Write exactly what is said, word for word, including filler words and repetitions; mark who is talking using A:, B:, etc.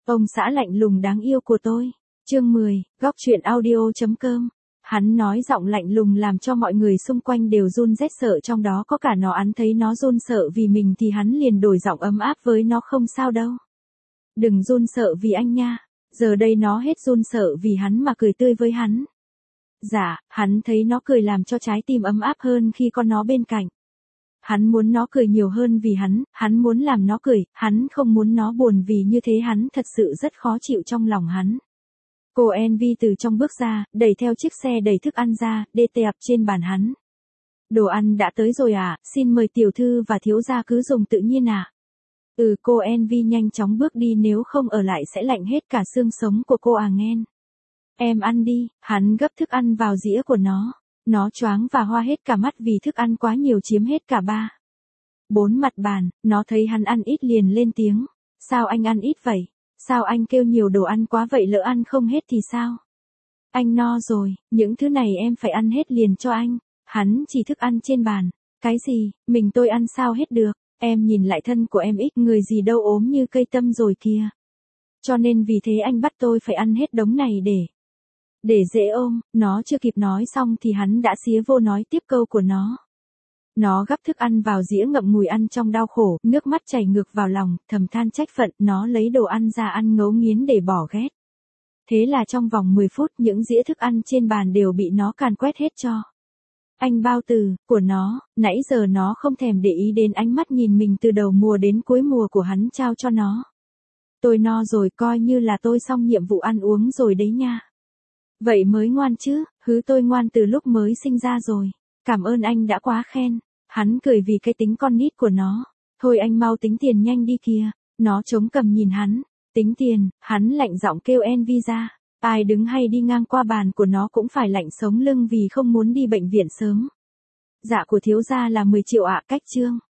A: Ông xã lạnh lùng đáng yêu của tôi. Chương mười, góc truyện audio chấm com. Hắn nói giọng lạnh lùng làm cho mọi người xung quanh đều run rét sợ, trong đó có cả nó. Hắn thấy nó run sợ vì mình thì hắn liền đổi giọng ấm áp với nó, không sao đâu. Đừng run sợ vì anh nha. Giờ đây nó hết run sợ vì hắn mà cười tươi với hắn. Dạ, hắn thấy nó cười làm cho trái tim ấm áp hơn khi có nó bên cạnh. Hắn muốn nó cười nhiều hơn vì hắn, hắn muốn làm nó cười, hắn không muốn nó buồn vì như thế hắn thật sự rất khó chịu trong lòng hắn. Cô Envy từ trong bước ra, đẩy theo chiếc xe đẩy thức ăn ra, đê tẹp trên bàn hắn. Đồ ăn đã tới rồi à, xin mời tiểu thư và thiếu gia cứ dùng tự nhiên à. Ừ, cô Envy nhanh chóng bước đi, nếu không ở lại sẽ lạnh hết cả xương sống của cô à nghen. Em ăn đi, hắn gấp thức ăn vào dĩa của nó. Nó choáng và hoa hết cả mắt vì thức ăn quá nhiều chiếm hết cả ba. Bốn mặt bàn, nó thấy hắn ăn ít liền lên tiếng. Sao anh ăn ít vậy? Sao anh kêu nhiều đồ ăn quá vậy, lỡ ăn không hết thì sao? Anh no rồi, những thứ này em phải ăn hết liền cho anh. Hắn chỉ thức ăn trên bàn. Cái gì, mình tôi ăn sao hết được? Em nhìn lại thân của em ít người gì đâu, ốm như cây tăm rồi kìa. Cho nên vì thế anh bắt tôi phải ăn hết đống này để... Để dễ ôm. Nó chưa kịp nói xong thì hắn đã xía vô nói tiếp câu của nó. Nó gắp thức ăn vào dĩa ngậm ngùi ăn trong đau khổ, nước mắt chảy ngược vào lòng, thầm than trách phận. Nó lấy đồ ăn ra ăn ngấu nghiến để bỏ ghét. Thế là trong vòng mười phút những dĩa thức ăn trên bàn đều bị nó càn quét hết cho. Anh bao từ, của nó, nãy giờ nó không thèm để ý đến ánh mắt nhìn mình từ đầu mùa đến cuối mùa của hắn trao cho nó. Tôi no rồi, coi như là tôi xong nhiệm vụ ăn uống rồi đấy nha. Vậy mới ngoan chứ, hứ tôi ngoan từ lúc mới sinh ra rồi. Cảm ơn anh đã quá khen. Hắn cười vì cái tính con nít của nó. Thôi anh mau tính tiền nhanh đi kìa. Nó chống cằm nhìn hắn. Tính tiền, hắn lạnh giọng kêu Envy ra. Ai đứng hay đi ngang qua bàn của nó cũng phải lạnh sống lưng vì không muốn đi bệnh viện sớm. Dạ của thiếu gia là mười triệu ạ, cách chương.